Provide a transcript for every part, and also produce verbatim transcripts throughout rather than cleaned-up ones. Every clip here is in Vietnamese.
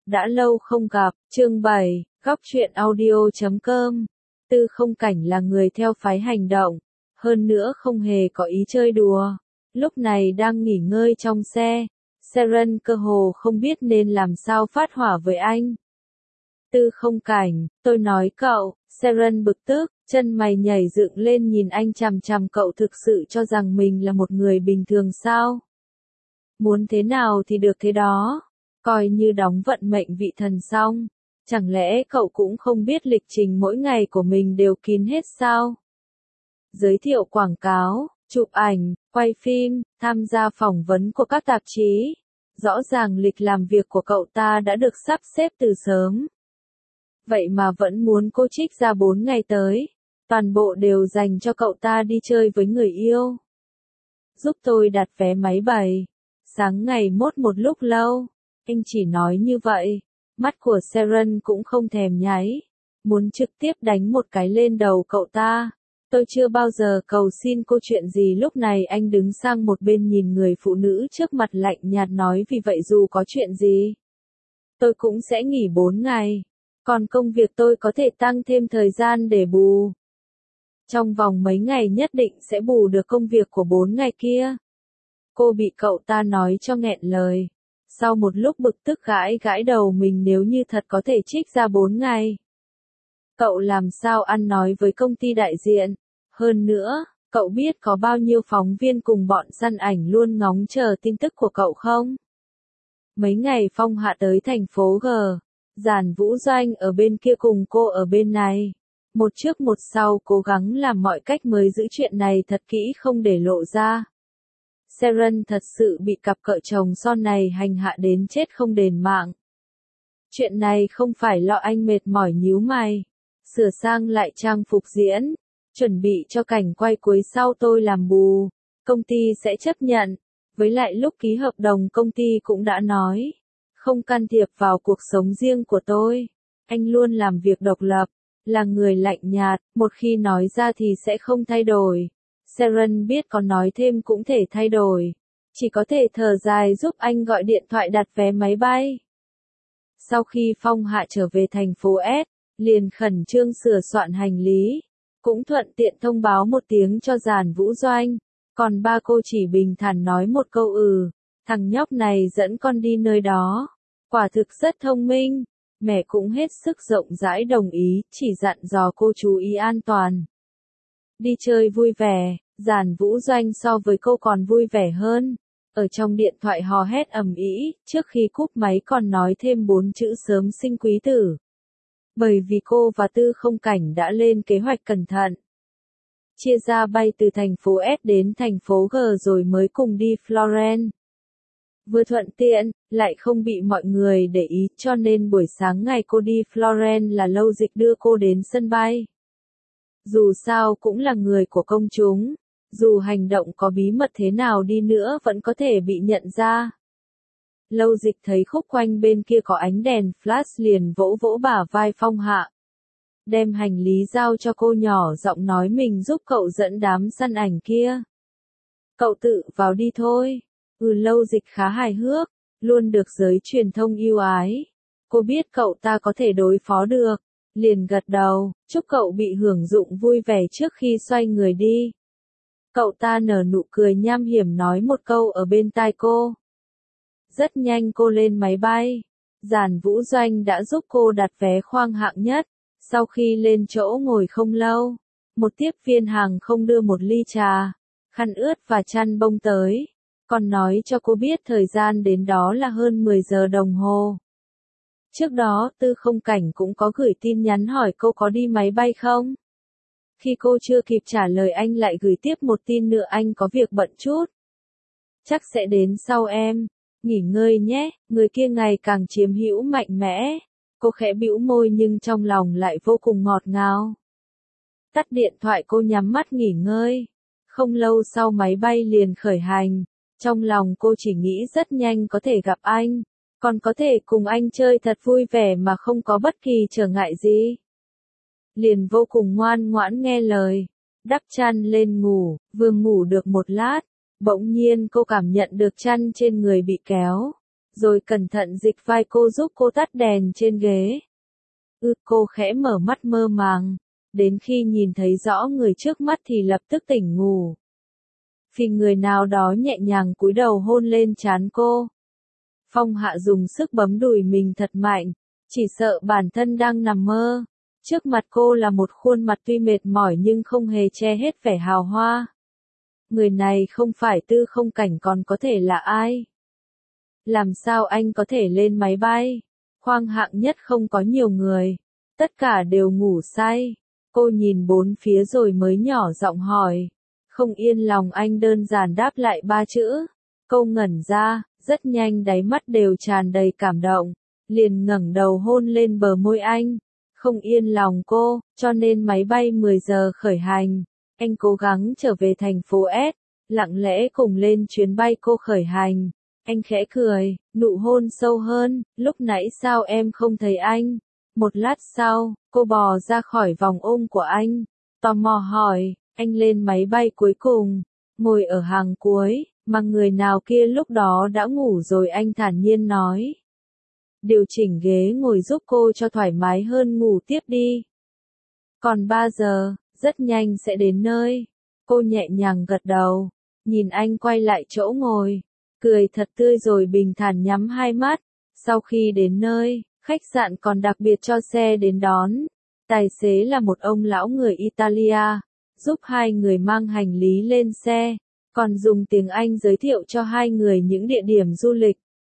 Đã lâu không gặp, chương bảy, góc truyện audio chấm com. Tư Không Cảnh là người theo phái hành động, hơn nữa không hề có ý chơi đùa. Lúc này đang nghỉ ngơi trong xe, Seren cơ hồ không biết nên làm sao phát hỏa với anh. Tư Không Cảnh, tôi nói cậu, Seren bực tức, chân mày nhảy dựng lên nhìn anh chằm chằm, cậu thực sự cho rằng mình là một người bình thường sao? Muốn thế nào thì được thế đó, coi như đóng vận mệnh vị thần xong. Chẳng lẽ cậu cũng không biết lịch trình mỗi ngày của mình đều kín hết sao? Giới thiệu quảng cáo, chụp ảnh, quay phim, tham gia phỏng vấn của các tạp chí. Rõ ràng lịch làm việc của cậu ta đã được sắp xếp từ sớm. Vậy mà vẫn muốn cô trích ra bốn ngày tới. Toàn bộ đều dành cho cậu ta đi chơi với người yêu. Giúp tôi đặt vé máy bay. Sáng ngày mốt một lúc lâu. Anh chỉ nói như vậy. Mắt của Seren cũng không thèm nháy. Muốn trực tiếp đánh một cái lên đầu cậu ta. Tôi chưa bao giờ cầu xin cô chuyện gì. Lúc này anh đứng sang một bên nhìn người phụ nữ trước mặt lạnh nhạt nói, vì vậy dù có chuyện gì, tôi cũng sẽ nghỉ bốn ngày. Còn công việc tôi có thể tăng thêm thời gian để bù. Trong vòng mấy ngày nhất định sẽ bù được công việc của bốn ngày kia. Cô bị cậu ta nói cho nghẹn lời. Sau một lúc bực tức gãi gãi đầu mình, nếu như thật có thể trích ra bốn ngày. Cậu làm sao ăn nói với công ty đại diện? Hơn nữa, cậu biết có bao nhiêu phóng viên cùng bọn săn ảnh luôn ngóng chờ tin tức của cậu không? Mấy ngày Phong Hạ tới thành phố G, Giản Vũ Doanh ở bên kia cùng cô ở bên này. Một trước một sau cố gắng làm mọi cách mới giữ chuyện này thật kỹ không để lộ ra. Seren thật sự bị cặp vợ chồng son này hành hạ đến chết không đền mạng. Chuyện này không phải lo, anh mệt mỏi nhíu mày. Sửa sang lại trang phục diễn, chuẩn bị cho cảnh quay cuối sau tôi làm bù. Công ty sẽ chấp nhận. Với lại lúc ký hợp đồng công ty cũng đã nói, không can thiệp vào cuộc sống riêng của tôi. Anh luôn làm việc độc lập, là người lạnh nhạt, một khi nói ra thì sẽ không thay đổi. Seren biết có nói thêm cũng thể thay đổi. Chỉ có thể thở dài giúp anh gọi điện thoại đặt vé máy bay. Sau khi Phong Hạ trở về thành phố S, liền khẩn trương sửa soạn hành lý. Cũng thuận tiện thông báo một tiếng cho Giản Vũ Doanh. Còn ba cô chỉ bình thản nói một câu ừ. Thằng nhóc này dẫn con đi nơi đó. Quả thực rất thông minh. Mẹ cũng hết sức rộng rãi đồng ý, chỉ dặn dò cô chú ý an toàn. Đi chơi vui vẻ, Giản Vũ Doanh so với cô còn vui vẻ hơn. Ở trong điện thoại hò hét ầm ĩ, trước khi cúp máy còn nói thêm bốn chữ sớm sinh quý tử. Bởi vì cô và Tư Không Cảnh đã lên kế hoạch cẩn thận. Chia ra bay từ thành phố S đến thành phố G rồi mới cùng đi Florence. Vừa thuận tiện, lại không bị mọi người để ý, cho nên buổi sáng ngày cô đi Florence là Lâu Dịch đưa cô đến sân bay. Dù sao cũng là người của công chúng, dù hành động có bí mật thế nào đi nữa vẫn có thể bị nhận ra. Lâu Dịch thấy khúc quanh bên kia có ánh đèn flash liền vỗ vỗ bả vai Phong Hạ. Đem hành lý giao cho cô, nhỏ giọng nói mình giúp cậu dẫn đám săn ảnh kia. Cậu tự vào đi thôi. Ừ, Lâu Dịch khá hài hước, luôn được giới truyền thông yêu ái. Cô biết cậu ta có thể đối phó được, liền gật đầu, chúc cậu bị hưởng dụng vui vẻ trước khi xoay người đi. Cậu ta nở nụ cười nham hiểm nói một câu ở bên tai cô. Rất nhanh cô lên máy bay. Giản Vũ Doanh đã giúp cô đặt vé khoang hạng nhất. Sau khi lên chỗ ngồi không lâu, một tiếp viên hàng không đưa một ly trà, khăn ướt và chăn bông tới. Còn nói cho cô biết thời gian đến đó là hơn mười giờ đồng hồ. Trước đó Tư Không Cảnh cũng có gửi tin nhắn hỏi cô có đi máy bay không. Khi cô chưa kịp trả lời anh lại gửi tiếp một tin nữa, anh có việc bận chút. Chắc sẽ đến sau em. Nghỉ ngơi nhé. Người kia ngày càng chiếm hữu mạnh mẽ. Cô khẽ bĩu môi nhưng trong lòng lại vô cùng ngọt ngào. Tắt điện thoại cô nhắm mắt nghỉ ngơi. Không lâu sau máy bay liền khởi hành. Trong lòng cô chỉ nghĩ rất nhanh có thể gặp anh. Còn có thể cùng anh chơi thật vui vẻ mà không có bất kỳ trở ngại gì. Liền vô cùng ngoan ngoãn nghe lời. Đắp chăn lên ngủ, vừa ngủ được một lát. Bỗng nhiên cô cảm nhận được chăn trên người bị kéo. rồi cẩn thận dịch vai cô giúp cô tắt đèn trên ghế. Ư, cô khẽ mở mắt mơ màng, đến khi nhìn thấy rõ người trước mắt thì lập tức tỉnh ngủ. Vì người nào đó nhẹ nhàng cúi đầu hôn lên trán cô. Phong Hạ dùng sức bấm đùi mình thật mạnh, chỉ sợ bản thân đang nằm mơ. Trước mặt cô là một khuôn mặt tuy mệt mỏi nhưng không hề che hết vẻ hào hoa. Người này không phải Tư Không Cảnh còn có thể là ai? Làm sao anh có thể lên máy bay? Khoang hạng nhất không có nhiều người. Tất cả đều ngủ say. Cô nhìn bốn phía rồi mới nhỏ giọng hỏi. Không yên lòng anh đơn giản đáp lại ba chữ. Cô ngẩn ra, rất nhanh đáy mắt đều tràn đầy cảm động. Liền ngẩng đầu hôn lên bờ môi anh. Không yên lòng cô, cho nên máy bay mười giờ khởi hành. Anh cố gắng trở về thành phố S, lặng lẽ cùng lên chuyến bay cô khởi hành. Anh khẽ cười, nụ hôn sâu hơn, lúc nãy sao em không thấy anh? Một lát sau, cô bò ra khỏi vòng ôm của anh, tò mò hỏi, anh lên máy bay cuối cùng, ngồi ở hàng cuối, mà người nào kia lúc đó đã ngủ rồi, anh thản nhiên nói. Điều chỉnh ghế ngồi giúp cô cho thoải mái hơn, ngủ tiếp đi. Còn ba giờ, rất nhanh sẽ đến nơi. Cô nhẹ nhàng gật đầu, nhìn anh quay lại chỗ ngồi, cười thật tươi rồi bình thản nhắm hai mắt. Sau khi đến nơi, khách sạn còn đặc biệt cho xe đến đón. Tài xế là một ông lão người Italia, giúp hai người mang hành lý lên xe, còn dùng tiếng Anh giới thiệu cho hai người những địa điểm du lịch.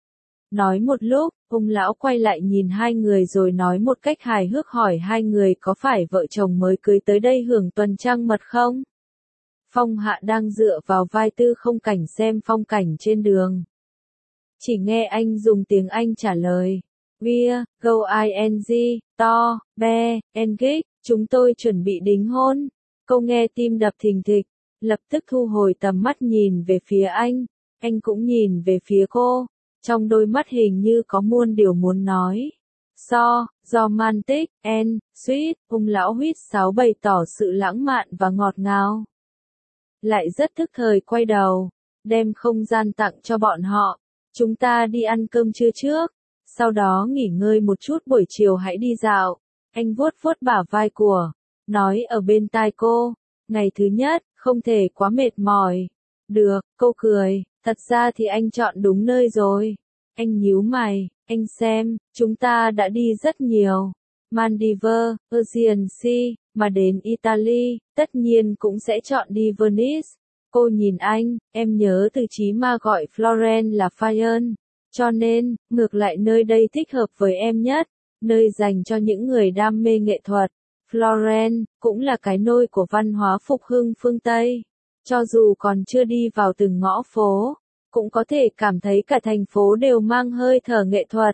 Nói một lúc, ông lão quay lại nhìn hai người rồi nói một cách hài hước hỏi hai người có phải vợ chồng mới cưới tới đây hưởng tuần trăng mật không? Phong Hạ đang dựa vào vai Tư Không Cảnh xem phong cảnh trên đường. Chỉ nghe anh dùng tiếng Anh trả lời. We're, go ing, to, be, engage, chúng tôi chuẩn bị đính hôn. Cô nghe tim đập thình thịch, lập tức thu hồi tầm mắt nhìn về phía anh. Anh cũng nhìn về phía cô. Trong đôi mắt hình như có muôn điều muốn nói. So, romantic, and, sweet, ông lão huýt sáo bày tỏ sự lãng mạn và ngọt ngào. Lại rất thức thời quay đầu, đem không gian tặng cho bọn họ. Chúng ta đi ăn cơm trưa trước, sau đó nghỉ ngơi một chút, buổi chiều hãy đi dạo. Anh vuốt vuốt bả vai của, nói ở bên tai cô, ngày thứ nhất, không thể quá mệt mỏi. Được, cô cười, thật ra thì anh chọn đúng nơi rồi. Anh nhíu mày, anh xem, chúng ta đã đi rất nhiều. Maldives, Aegean Sea, mà đến Italy, tất nhiên cũng sẽ chọn đi Venice. Cô nhìn anh, em nhớ từ Chí Ma gọi Florence là Fayenne. Cho nên, ngược lại nơi đây thích hợp với em nhất, nơi dành cho những người đam mê nghệ thuật. Florence, cũng là cái nôi của văn hóa phục hưng phương Tây. Cho dù còn chưa đi vào từng ngõ phố, cũng có thể cảm thấy cả thành phố đều mang hơi thở nghệ thuật.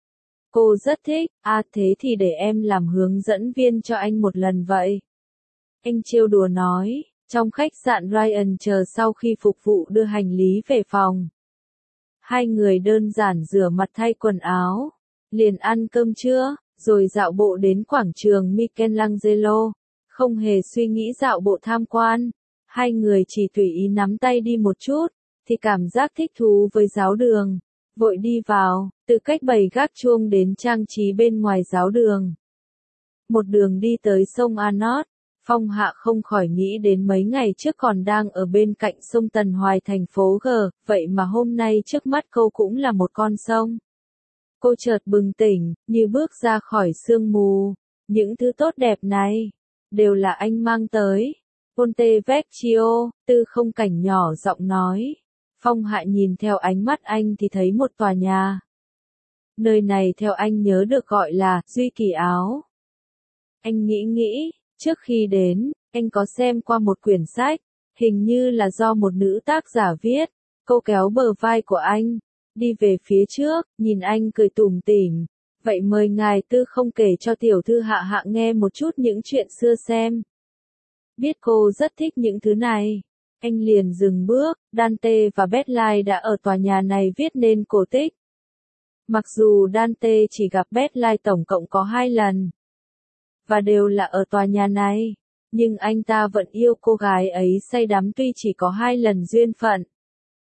Cô rất thích, à thế thì để em làm hướng dẫn viên cho anh một lần vậy. Anh trêu đùa nói, trong khách sạn Ryan chờ sau khi phục vụ đưa hành lý về phòng. Hai người đơn giản rửa mặt thay quần áo, liền ăn cơm trưa, rồi dạo bộ đến quảng trường Michelangelo. Không hề suy nghĩ dạo bộ tham quan, hai người chỉ tùy ý nắm tay đi một chút, thì cảm giác thích thú với giáo đường. Vội đi vào, từ cách bày gác chuông đến trang trí bên ngoài giáo đường. Một đường đi tới sông Arnott, Phong Hạ không khỏi nghĩ đến mấy ngày trước còn đang ở bên cạnh sông Tần Hoài thành phố G, vậy mà hôm nay trước mắt cô cũng là một con sông. Cô chợt bừng tỉnh, như bước ra khỏi sương mù. Những thứ tốt đẹp này, đều là anh mang tới. Ponte Vecchio, Tư Không Cảnh nhỏ giọng nói. Phong Hạ nhìn theo ánh mắt anh thì thấy một tòa nhà. Nơi này theo anh nhớ được gọi là Duy Kỳ Áo. Anh nghĩ nghĩ, trước khi đến, anh có xem qua một quyển sách, hình như là do một nữ tác giả viết. Cô kéo bờ vai của anh, đi về phía trước, nhìn anh cười tủm tỉm. Vậy mời ngài Tư Không kể cho tiểu thư Hạ Hạ nghe một chút những chuyện xưa xem. Biết cô rất thích những thứ này, anh liền dừng bước. Dante và Betlai đã ở tòa nhà này viết nên cổ tích. Mặc dù Dante chỉ gặp Betlai tổng cộng có hai lần, và đều là ở tòa nhà này, nhưng anh ta vẫn yêu cô gái ấy say đắm tuy chỉ có hai lần duyên phận.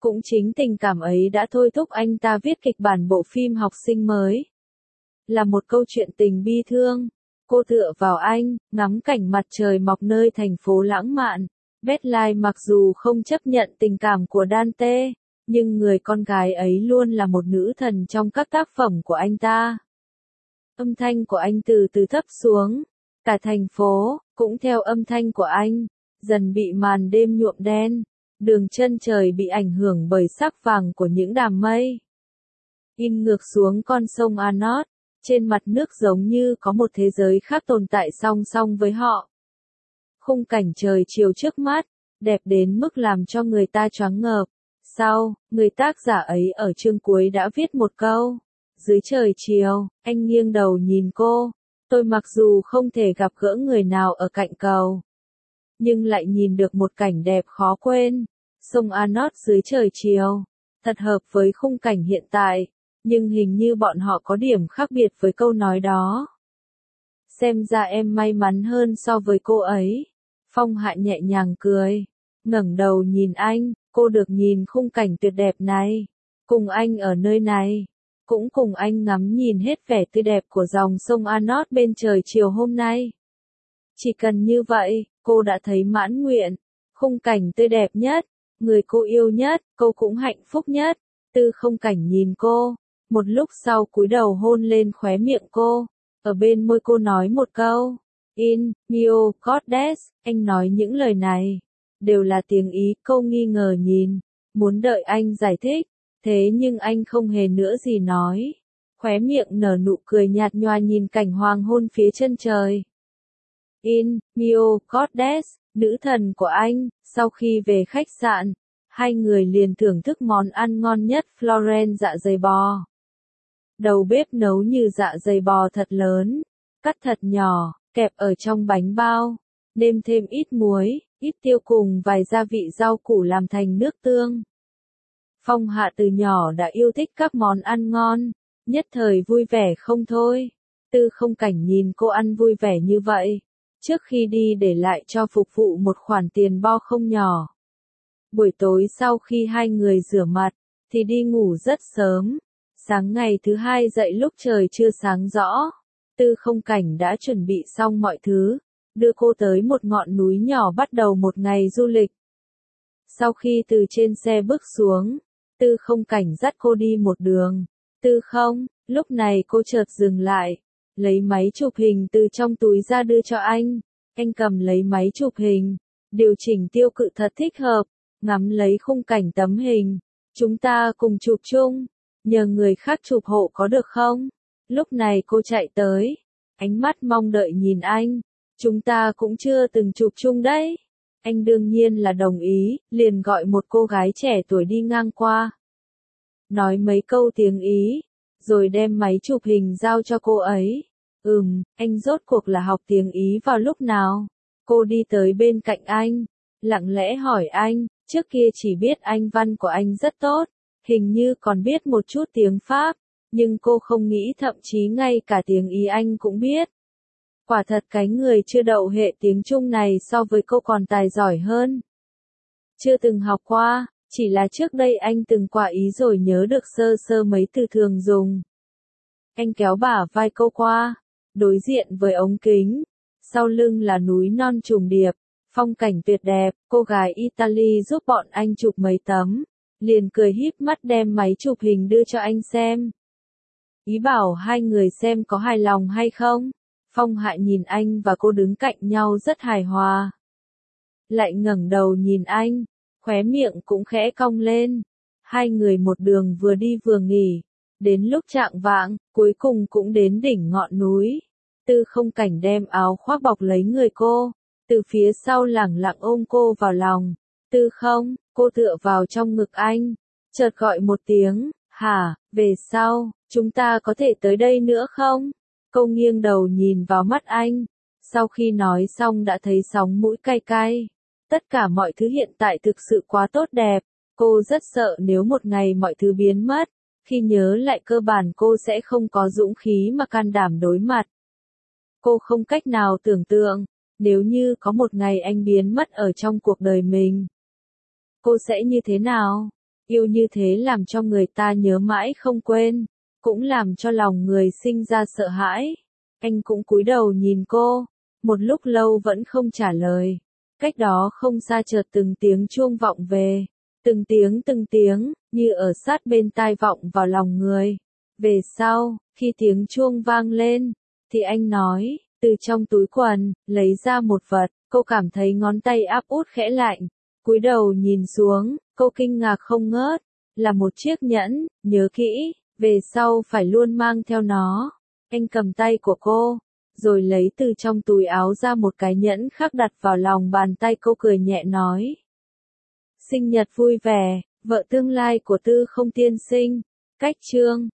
Cũng chính tình cảm ấy đã thôi thúc anh ta viết kịch bản bộ phim Học sinh mới. Là một câu chuyện tình bi thương. Cô tựa vào anh, ngắm cảnh mặt trời mọc nơi thành phố lãng mạn. Bethline mặc dù không chấp nhận tình cảm của Dante, nhưng người con gái ấy luôn là một nữ thần trong các tác phẩm của anh ta. Âm thanh của anh từ từ thấp xuống. Cả thành phố, cũng theo âm thanh của anh, dần bị màn đêm nhuộm đen. Đường chân trời bị ảnh hưởng bởi sắc vàng của những đám mây. In ngược xuống con sông Arnold, trên mặt nước giống như có một thế giới khác tồn tại song song với họ. Khung cảnh trời chiều trước mắt, đẹp đến mức làm cho người ta choáng ngợp. Sau, người tác giả ấy ở chương cuối đã viết một câu. Dưới trời chiều, anh nghiêng đầu nhìn cô. Tôi mặc dù không thể gặp gỡ người nào ở cạnh cầu, nhưng lại nhìn được một cảnh đẹp khó quên. Sông Arnold dưới trời chiều, thật hợp với khung cảnh hiện tại, nhưng hình như bọn họ có điểm khác biệt với câu nói đó. Xem ra em may mắn hơn so với cô ấy. Phong Hạ nhẹ nhàng cười, ngẩng đầu nhìn anh, cô được nhìn khung cảnh tuyệt đẹp này, cùng anh ở nơi này, cũng cùng anh ngắm nhìn hết vẻ tươi đẹp của dòng sông Arnold bên trời chiều hôm nay. Chỉ cần như vậy, cô đã thấy mãn nguyện, khung cảnh tươi đẹp nhất, người cô yêu nhất, cô cũng hạnh phúc nhất. Tư Không Cảnh nhìn cô, một lúc sau cúi đầu hôn lên khóe miệng cô, ở bên môi cô nói một câu, In, mio, goddess, anh nói những lời này, đều là tiếng Ý. Cô nghi ngờ nhìn, muốn đợi anh giải thích, thế nhưng anh không hề nữa gì nói, khóe miệng nở nụ cười nhạt nhòa nhìn cảnh hoàng hôn phía chân trời. In, mio, goddess, nữ thần của anh. Sau khi về khách sạn, hai người liền thưởng thức món ăn ngon nhất Florence, dạ dày bò. Đầu bếp nấu như dạ dày bò thật lớn, cắt thật nhỏ, kẹp ở trong bánh bao, nêm thêm ít muối, ít tiêu cùng vài gia vị rau củ làm thành nước tương. Phong Hạ từ nhỏ đã yêu thích các món ăn ngon, nhất thời vui vẻ không thôi. Tư Không Cảnh nhìn cô ăn vui vẻ như vậy, trước khi đi để lại cho phục vụ một khoản tiền bo không nhỏ. Buổi tối sau khi hai người rửa mặt, thì đi ngủ rất sớm. Sáng ngày thứ hai dậy lúc trời chưa sáng rõ, Tư Không Cảnh đã chuẩn bị xong mọi thứ, đưa cô tới một ngọn núi nhỏ bắt đầu một ngày du lịch. Sau khi từ trên xe bước xuống, Tư Không Cảnh dắt cô đi một đường. Tư Không, lúc này cô chợt dừng lại, lấy máy chụp hình từ trong túi ra đưa cho anh. Anh cầm lấy máy chụp hình, điều chỉnh tiêu cự thật thích hợp, ngắm lấy khung cảnh tấm hình. Chúng ta cùng chụp chung, nhờ người khác chụp hộ có được không? Lúc này cô chạy tới, ánh mắt mong đợi nhìn anh. Chúng ta cũng chưa từng chụp chung đấy. Anh đương nhiên là đồng ý, liền gọi một cô gái trẻ tuổi đi ngang qua. Nói mấy câu tiếng Ý, rồi đem máy chụp hình giao cho cô ấy. Ừm, anh rốt cuộc là học tiếng Ý vào lúc nào? Cô đi tới bên cạnh anh, lặng lẽ hỏi anh, trước kia chỉ biết Anh văn của anh rất tốt, hình như còn biết một chút tiếng Pháp, nhưng cô không nghĩ thậm chí ngay cả tiếng Ý anh cũng biết. Quả thật cái người chưa đậu hệ tiếng Trung này so với cô còn tài giỏi hơn. Chưa từng học qua, chỉ là trước đây anh từng qua Ý rồi nhớ được sơ sơ mấy từ thường dùng. Anh kéo bả vai cô qua, đối diện với ống kính, sau lưng là núi non trùng điệp, phong cảnh tuyệt đẹp. Cô gái Italy giúp bọn anh chụp mấy tấm, liền cười híp mắt đem máy chụp hình đưa cho anh xem. Ý bảo hai người xem có hài lòng hay không. Phong Hạ nhìn anh và cô đứng cạnh nhau rất hài hòa. Lại ngẩng đầu nhìn anh, khóe miệng cũng khẽ cong lên. Hai người một đường vừa đi vừa nghỉ, đến lúc chạng vạng, cuối cùng cũng đến đỉnh ngọn núi. Tư Không Cảnh đem áo khoác bọc lấy người cô, từ phía sau lẳng lặng ôm cô vào lòng. Tư Không, cô tựa vào trong ngực anh, chợt gọi một tiếng, hả, về sau, chúng ta có thể tới đây nữa không? Cô nghiêng đầu nhìn vào mắt anh, sau khi nói xong đã thấy sóng mũi cay cay. Tất cả mọi thứ hiện tại thực sự quá tốt đẹp, cô rất sợ nếu một ngày mọi thứ biến mất, khi nhớ lại cơ bản cô sẽ không có dũng khí mà can đảm đối mặt. Cô không cách nào tưởng tượng, nếu như có một ngày anh biến mất ở trong cuộc đời mình, cô sẽ như thế nào? Yêu như thế làm cho người ta nhớ mãi không quên, cũng làm cho lòng người sinh ra sợ hãi. Anh cũng cúi đầu nhìn cô, một lúc lâu vẫn không trả lời. Cách đó không xa chợt từng tiếng chuông vọng về, từng tiếng từng tiếng, như ở sát bên tai vọng vào lòng người. Về sau, khi tiếng chuông vang lên, thì anh nói, từ trong túi quần, lấy ra một vật, cô cảm thấy ngón tay áp út khẽ lạnh. Cúi đầu nhìn xuống, cô kinh ngạc không ngớt, là một chiếc nhẫn, nhớ kỹ, về sau phải luôn mang theo nó. Anh cầm tay của cô, rồi lấy từ trong túi áo ra một cái nhẫn khác đặt vào lòng bàn tay cô, cười nhẹ nói. Sinh nhật vui vẻ, vợ tương lai của Tư Không tiên sinh. Cách chương